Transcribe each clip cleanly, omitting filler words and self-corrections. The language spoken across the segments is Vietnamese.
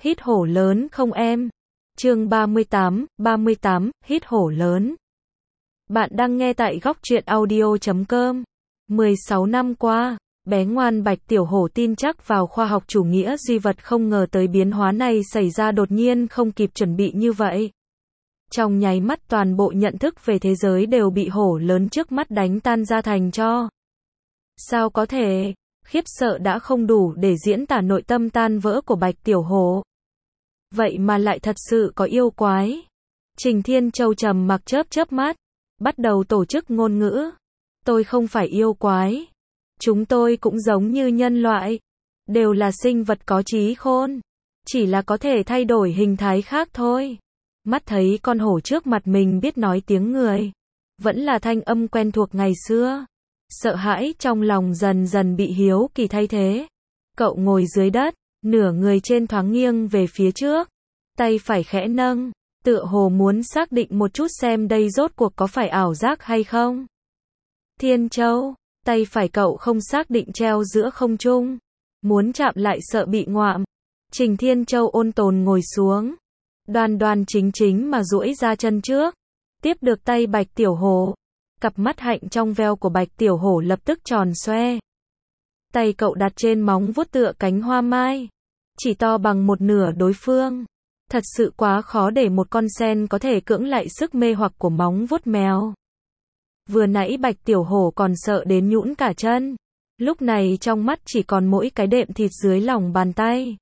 hít hổ lớn không em? Chương 38, hít hổ lớn. Bạn đang nghe tại góc truyện audio.com. 16 năm qua, bé ngoan Bạch Tiểu Hổ tin chắc vào khoa học chủ nghĩa duy vật, không ngờ tới biến hóa này xảy ra đột nhiên, không kịp chuẩn bị như vậy. Trong nháy mắt toàn bộ nhận thức về thế giới đều bị hổ lớn trước mắt đánh tan ra thành tro. Sao có thể? Khiếp sợ đã không đủ để diễn tả nội tâm tan vỡ của Bạch Tiểu Hổ. Vậy mà lại thật sự có yêu quái. Trình Thiên Châu trầm mặc chớp mắt, bắt đầu tổ chức ngôn ngữ. Tôi không phải yêu quái. Chúng tôi cũng giống như nhân loại. Đều là sinh vật có trí khôn. Chỉ là có thể thay đổi hình thái khác thôi. Mắt thấy con hổ trước mặt mình biết nói tiếng người. Vẫn là thanh âm quen thuộc ngày xưa. Sợ hãi trong lòng dần dần bị hiếu kỳ thay thế. Cậu ngồi dưới đất, nửa người trên thoáng nghiêng về phía trước. Tay phải khẽ nâng, tựa hồ muốn xác định một chút xem đây rốt cuộc có phải ảo giác hay không. Thiên Châu, tay phải cậu không xác định treo giữa không trung. Muốn chạm lại sợ bị ngoạm. Trình Thiên Châu ôn tồn ngồi xuống. Đoan đoan chính mà duỗi ra chân trước. Tiếp được tay Bạch Tiểu Hổ. Cặp mắt hạnh trong veo của Bạch Tiểu Hổ lập tức tròn xoe. Tay cậu đặt trên móng vuốt tựa cánh hoa mai. Chỉ to bằng một nửa đối phương. Thật sự quá khó để một con sen có thể cưỡng lại sức mê hoặc của móng vuốt mèo. Vừa nãy Bạch Tiểu Hổ còn sợ đến nhũn cả chân. Lúc này trong mắt chỉ còn mỗi cái đệm thịt dưới lòng bàn tay.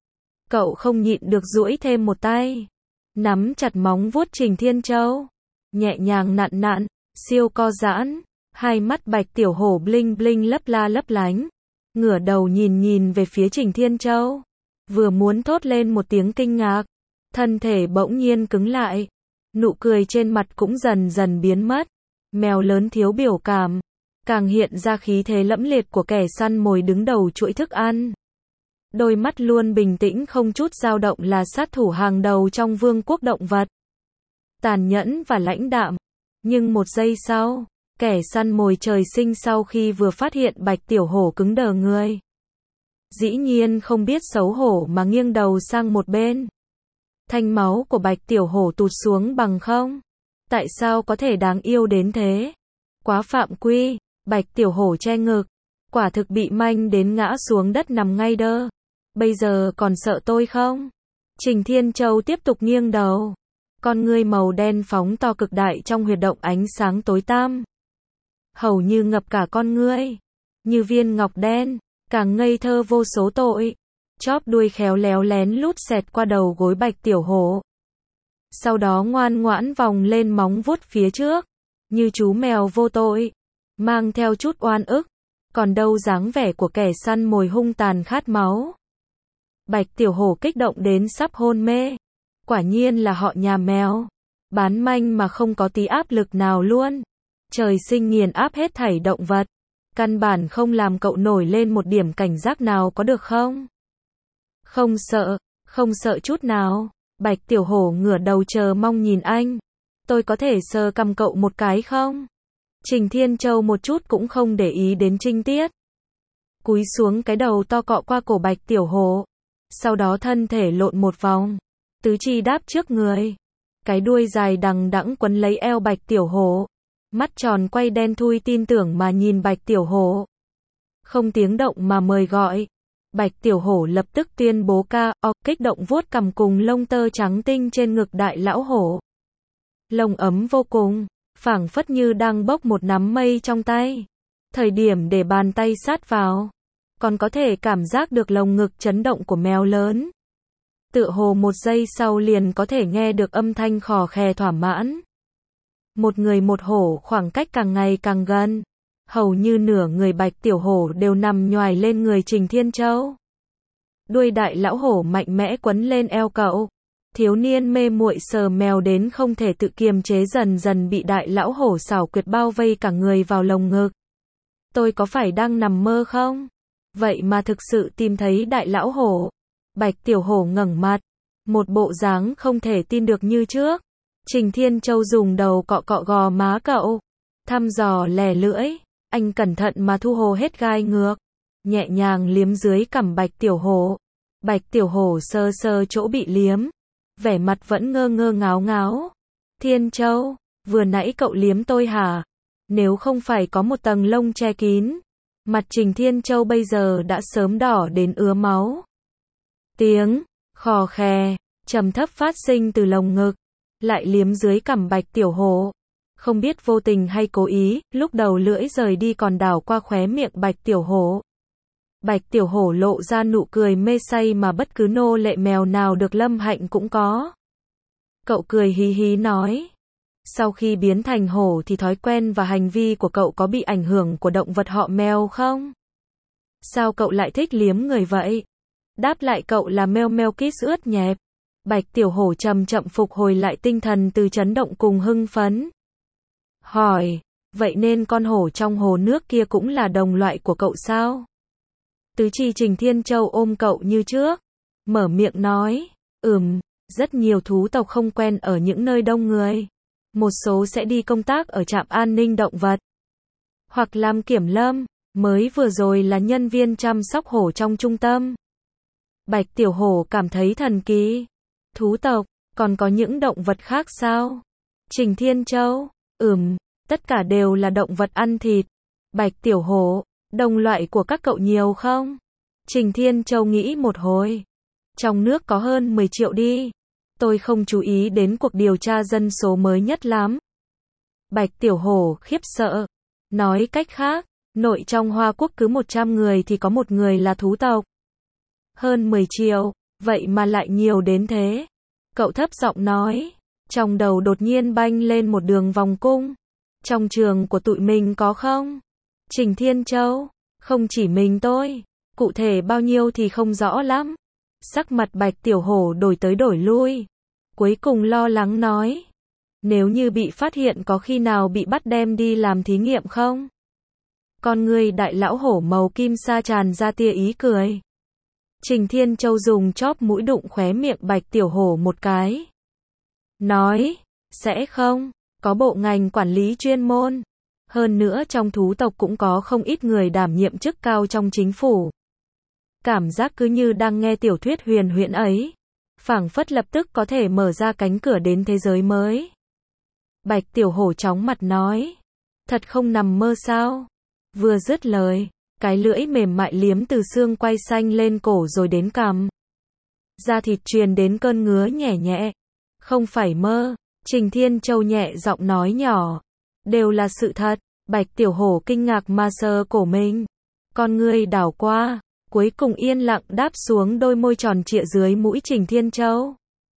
Cậu không nhịn được duỗi thêm một tay. Nắm chặt móng vuốt Trình Thiên Châu. Nhẹ nhàng nặn, siêu co giãn. Hai mắt Bạch Tiểu Hổ bling bling lấp la lấp lánh. Ngửa đầu nhìn về phía Trình Thiên Châu. Vừa muốn thốt lên một tiếng kinh ngạc. Thân thể bỗng nhiên cứng lại. Nụ cười trên mặt cũng dần dần biến mất. Mèo lớn thiếu biểu cảm. Càng hiện ra khí thế lẫm liệt của kẻ săn mồi đứng đầu chuỗi thức ăn. Đôi mắt luôn bình tĩnh không chút dao động, là sát thủ hàng đầu trong vương quốc động vật. Tàn nhẫn và lãnh đạm. Nhưng một giây sau, kẻ săn mồi trời sinh sau khi vừa phát hiện Bạch Tiểu Hổ cứng đờ người. Dĩ nhiên không biết xấu hổ mà nghiêng đầu sang một bên. Thanh máu của Bạch Tiểu Hổ tụt xuống bằng không. Tại sao có thể đáng yêu đến thế? Quá phạm quy. Bạch Tiểu Hổ che ngực. Quả thực bị manh đến ngã xuống đất nằm ngay đơ. Bây giờ còn sợ tôi không? Trình Thiên Châu tiếp tục nghiêng đầu. Con ngươi màu đen phóng to cực đại trong huyệt động ánh sáng tối tăm. Hầu như ngập cả con ngươi. Như viên ngọc đen, càng ngây thơ vô số tội. Chóp đuôi khéo léo lén lút xẹt qua đầu gối Bạch Tiểu Hổ. Sau đó ngoan ngoãn vòng lên móng vuốt phía trước. Như chú mèo vô tội. Mang theo chút oan ức. Còn đâu dáng vẻ của kẻ săn mồi hung tàn khát máu. Bạch Tiểu Hổ kích động đến sắp hôn mê. Quả nhiên là họ nhà mèo. Bán manh mà không có tí áp lực nào luôn. Trời sinh nghiền áp hết thảy động vật. Căn bản không làm cậu nổi lên một điểm cảnh giác nào, có được không? Không sợ chút nào. Bạch Tiểu Hổ ngửa đầu chờ mong nhìn anh. Tôi có thể sờ cằm cậu một cái không? Trình Thiên Châu một chút cũng không để ý đến trinh tiết. Cúi xuống, cái đầu to cọ qua cổ Bạch Tiểu Hổ. Sau đó thân thể lộn một vòng. Tứ chi đáp trước người. Cái đuôi dài đằng đẵng quấn lấy eo Bạch Tiểu Hổ. Mắt tròn quay đen thui tin tưởng mà nhìn Bạch Tiểu Hổ. Không tiếng động mà mời gọi. Bạch Tiểu Hổ lập tức tuyên bố KO, kích động vuốt cằm cùng lông tơ trắng tinh trên ngực đại lão hổ. Lông ấm vô cùng, phảng phất như đang bốc một nắm mây trong tay. Thời điểm để bàn tay sát vào, còn có thể cảm giác được lồng ngực chấn động của mèo lớn. Tựa hồ một giây sau liền có thể nghe được âm thanh khò khè thỏa mãn. Một người một hổ, khoảng cách càng ngày càng gần. Hầu như nửa người Bạch Tiểu Hổ đều nằm nhoài lên người Trình Thiên Châu. Đuôi đại lão hổ mạnh mẽ quấn lên eo cậu. Thiếu niên mê muội sờ mèo đến không thể tự kiềm chế, dần dần bị đại lão hổ xảo quyệt bao vây cả người vào lồng ngực. Tôi có phải đang nằm mơ không? Vậy mà thực sự tìm thấy đại lão hổ. Bạch Tiểu Hổ ngẩng mặt. Một bộ dáng không thể tin được như trước. Trình Thiên Châu dùng đầu cọ cọ gò má cậu. Thăm dò lè lưỡi. Anh cẩn thận mà thu hồ hết gai ngược. Nhẹ nhàng liếm dưới cằm Bạch Tiểu Hổ. Bạch Tiểu Hổ sơ sơ chỗ bị liếm, vẻ mặt vẫn ngơ ngơ ngáo ngáo. Thiên Châu, vừa nãy cậu liếm tôi hả? Nếu không phải có một tầng lông che kín, mặt Trình Thiên Châu bây giờ đã sớm đỏ đến ứa máu. Tiếng khò khè trầm thấp phát sinh từ lồng ngực, lại liếm dưới cằm Bạch Tiểu Hổ. Không biết vô tình hay cố ý, lúc đầu lưỡi rời đi còn đảo qua khóe miệng Bạch Tiểu Hổ. Bạch Tiểu Hổ lộ ra nụ cười mê say mà bất cứ nô lệ mèo nào được Lâm Hạnh cũng có. Cậu cười hí hí nói. Sau khi biến thành hổ thì thói quen và hành vi của cậu có bị ảnh hưởng của động vật họ mèo không? Sao cậu lại thích liếm người vậy? Đáp lại cậu là meo meo kiss ướt nhẹp. Bạch Tiểu Hổ chậm chậm phục hồi lại tinh thần từ chấn động cùng hưng phấn. Hỏi, vậy nên con hổ trong hồ nước kia cũng là đồng loại của cậu sao? Tứ chi Trình Thiên Châu ôm cậu như trước, mở miệng nói, rất nhiều thú tộc không quen ở những nơi đông người. Một số sẽ đi công tác ở trạm an ninh động vật, hoặc làm kiểm lâm, mới vừa rồi là nhân viên chăm sóc hổ trong trung tâm. Bạch Tiểu Hổ cảm thấy thần kỳ. Thú tộc, còn có những động vật khác sao? Trình Thiên Châu, tất cả đều là động vật ăn thịt. Bạch Tiểu Hổ, đồng loại của các cậu nhiều không? Trình Thiên Châu nghĩ một hồi. Trong nước có hơn 10 triệu đi. Tôi không chú ý đến cuộc điều tra dân số mới nhất lắm. Bạch Tiểu Hổ khiếp sợ. Nói cách khác, nội trong Hoa Quốc cứ 100 người thì có một người là thú tộc. Hơn 10 triệu, vậy mà lại nhiều đến thế. Cậu thấp giọng nói. Trong đầu đột nhiên banh lên một đường vòng cung. Trong trường của tụi mình có không? Trình Thiên Châu, không chỉ mình tôi. Cụ thể bao nhiêu thì không rõ lắm. Sắc mặt Bạch Tiểu Hổ đổi tới đổi lui. Cuối cùng lo lắng nói. Nếu như bị phát hiện có khi nào bị bắt đem đi làm thí nghiệm không? Con người đại lão hổ màu kim sa tràn ra tia ý cười. Trình Thiên Châu dùng chóp mũi đụng khóe miệng Bạch Tiểu Hổ một cái. Nói, sẽ không, có bộ ngành quản lý chuyên môn. Hơn nữa trong thú tộc cũng có không ít người đảm nhiệm chức cao trong chính phủ. Cảm giác cứ như đang nghe tiểu thuyết huyền huyễn ấy. Phảng phất lập tức có thể mở ra cánh cửa đến thế giới mới. Bạch Tiểu Hổ chóng mặt nói. Thật không nằm mơ sao? Vừa dứt lời, cái lưỡi mềm mại liếm từ xương quai xanh lên cổ rồi đến cằm. Da thịt truyền đến cơn ngứa nhẹ nhẹ. Không phải mơ, Trình Thiên Châu nhẹ giọng nói nhỏ. Đều là sự thật. Bạch Tiểu Hổ kinh ngạc mà sờ cổ mình. Con ngươi đảo qua, cuối cùng yên lặng đáp xuống đôi môi tròn trịa dưới mũi Trình Thiên Châu.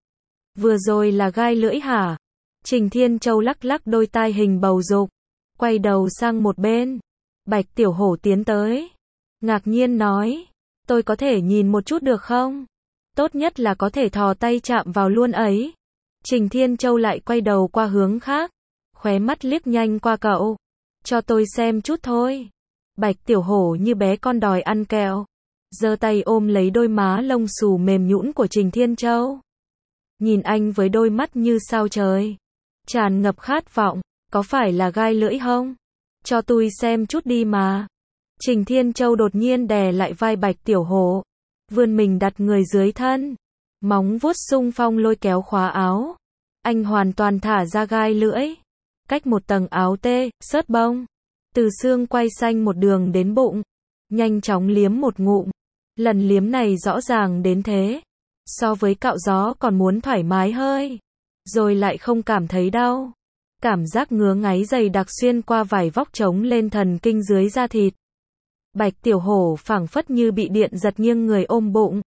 Vừa rồi là gai lưỡi hả? Trình Thiên Châu lắc lắc đôi tai hình bầu dục, quay đầu sang một bên. Bạch Tiểu Hổ tiến tới, ngạc nhiên nói, tôi có thể nhìn một chút được không? Tốt nhất là có thể thò tay chạm vào luôn ấy. Trình Thiên Châu lại quay đầu qua hướng khác, khóe mắt liếc nhanh qua cậu. Cho tôi xem chút thôi. Bạch Tiểu Hổ như bé con đòi ăn kẹo, giơ tay ôm lấy đôi má lông xù mềm nhũn của Trình Thiên Châu. Nhìn anh với đôi mắt như sao trời, tràn ngập khát vọng, có phải là gai lưỡi không? Cho tôi xem chút đi mà. Trình Thiên Châu đột nhiên đè lại vai Bạch Tiểu Hổ, vươn mình đặt người dưới thân, móng vuốt xung phong lôi kéo khóa áo. Anh hoàn toàn thả ra gai lưỡi, cách một tầng áo tê, xớt bông, từ xương quai xanh một đường đến bụng, nhanh chóng liếm một ngụm. Lần liếm này rõ ràng đến thế, so với cạo gió còn muốn thoải mái hơi, rồi lại không cảm thấy đau. Cảm giác ngứa ngáy dày đặc xuyên qua vải vóc trống lên thần kinh dưới da thịt. Bạch Tiểu Hổ phảng phất như bị điện giật nghiêng người ôm bụng,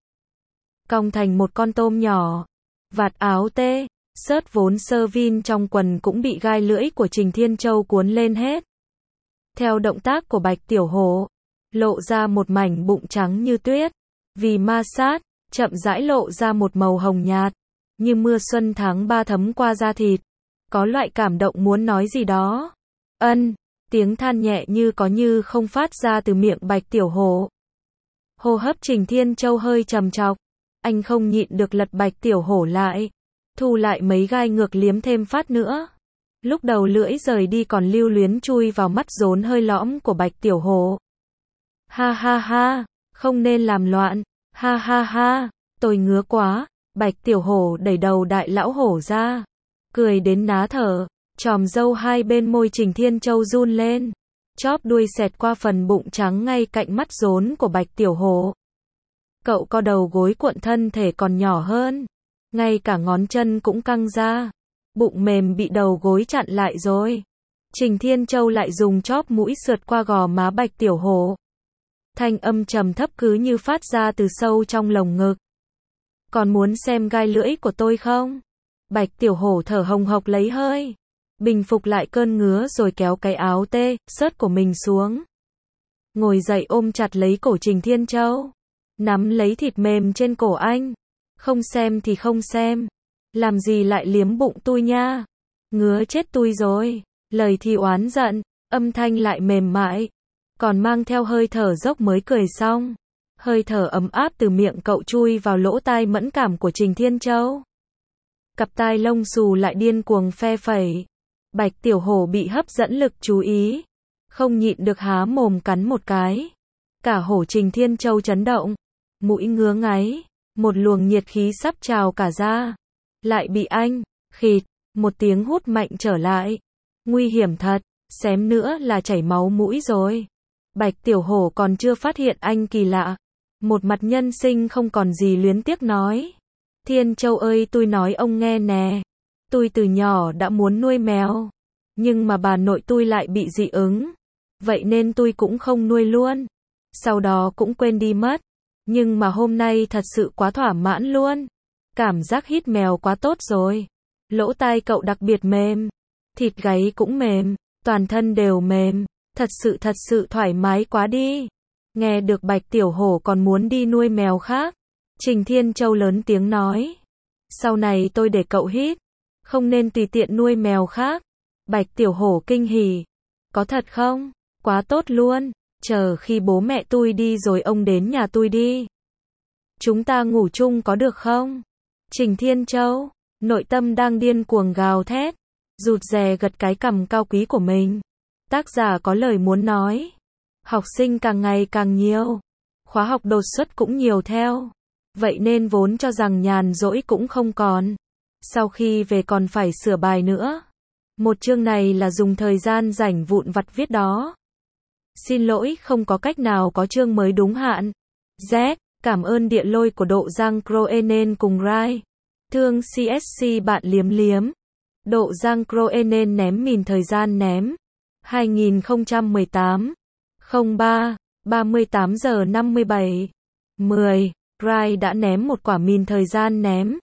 cong thành một con tôm nhỏ. Vạt áo tê, xớt vốn sơ vin trong quần cũng bị gai lưỡi của Trình Thiên Châu cuốn lên hết. Theo động tác của Bạch Tiểu Hổ, lộ ra một mảnh bụng trắng như tuyết. Vì ma sát, chậm rãi lộ ra một màu hồng nhạt, như mưa xuân tháng 3 thấm qua da thịt. Có loại cảm động muốn nói gì đó. Tiếng than nhẹ như có như không phát ra từ miệng Bạch Tiểu Hổ. Hô hấp Trình Thiên Châu hơi trầm trọc. Anh không nhịn được lật Bạch Tiểu Hổ lại, thu lại mấy gai ngược liếm thêm phát nữa. Lúc đầu lưỡi rời đi còn lưu luyến chui vào mắt rốn hơi lõm của Bạch Tiểu Hổ. Ha ha ha, không nên làm loạn. Ha ha ha, tôi ngứa quá. Bạch Tiểu Hổ đẩy đầu đại lão hổ ra, cười đến ná thở, chòm râu hai bên môi Trình Thiên Châu run lên, chóp đuôi xẹt qua phần bụng trắng ngay cạnh mắt rốn của Bạch Tiểu Hổ. Cậu co đầu gối cuộn thân thể còn nhỏ hơn, ngay cả ngón chân cũng căng ra, bụng mềm bị đầu gối chặn lại rồi. Trình Thiên Châu lại dùng chóp mũi sượt qua gò má Bạch Tiểu Hổ. Thanh âm trầm thấp cứ như phát ra từ sâu trong lồng ngực. Còn muốn xem gai lưỡi của tôi không? Bạch Tiểu Hổ thở hồng hộc lấy hơi, bình phục lại cơn ngứa rồi kéo cái áo tê, sớt của mình xuống. Ngồi dậy ôm chặt lấy cổ Trình Thiên Châu, nắm lấy thịt mềm trên cổ anh. Không xem thì không xem, làm gì lại liếm bụng tôi nha, ngứa chết tôi rồi. Lời thì oán giận, âm thanh lại mềm mại, còn mang theo hơi thở dốc mới cười xong. Hơi thở ấm áp từ miệng cậu chui vào lỗ tai mẫn cảm của Trình Thiên Châu. Cặp tai lông xù lại điên cuồng phe phẩy. Bạch Tiểu Hổ bị hấp dẫn lực chú ý, không nhịn được há mồm cắn một cái. Cả hổ Trình Thiên Châu chấn động, mũi ngứa ngáy, một luồng nhiệt khí sắp trào cả ra. Lại bị anh, khịt, một tiếng hút mạnh trở lại. Nguy hiểm thật, xém nữa là chảy máu mũi rồi. Bạch Tiểu Hổ còn chưa phát hiện anh kỳ lạ. Một mặt nhân sinh không còn gì luyến tiếc nói. Thiên Châu ơi, tôi nói ông nghe nè. Tôi từ nhỏ đã muốn nuôi mèo, nhưng mà bà nội tôi lại bị dị ứng. Vậy nên tôi cũng không nuôi luôn. Sau đó cũng quên đi mất. Nhưng mà hôm nay thật sự quá thỏa mãn luôn. Cảm giác hít mèo quá tốt rồi. Lỗ tai cậu đặc biệt mềm, thịt gáy cũng mềm, toàn thân đều mềm, thật sự thoải mái quá đi. Nghe được Bạch Tiểu Hổ còn muốn đi nuôi mèo khác, Trình Thiên Châu lớn tiếng nói. Sau này tôi để cậu hít, không nên tùy tiện nuôi mèo khác. Bạch Tiểu Hổ kinh hỉ. Có thật không? Quá tốt luôn, chờ khi bố mẹ tôi đi rồi ông đến nhà tôi đi. Chúng ta ngủ chung có được không? Trình Thiên Châu, nội tâm đang điên cuồng gào thét, rụt rè gật cái cằm cao quý của mình. Tác giả có lời muốn nói. Học sinh càng ngày càng nhiều, khóa học đột xuất cũng nhiều theo. Vậy nên vốn cho rằng nhàn rỗi cũng không còn. Sau khi về còn phải sửa bài nữa. Một chương này là dùng thời gian rảnh vụn vặt viết đó. Xin lỗi, không có cách nào có chương mới đúng hạn. Z, cảm ơn địa lôi của độ Giang Croenen cùng Rai. Thương CSC bạn liếm liếm. Độ Giang Croenen ném mìn thời gian ném. 2018. 03. 38 giờ 57. 10. Rai đã ném một quả mìn thời gian ném.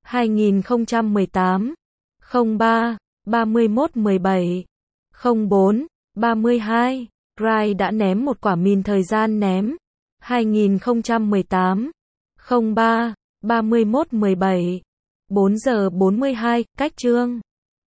2018. 03. 31 17. 04. 32. Rai đã ném một quả mìn thời gian ném. 2018. 03. 31 17. 4 giờ 42, cách chương.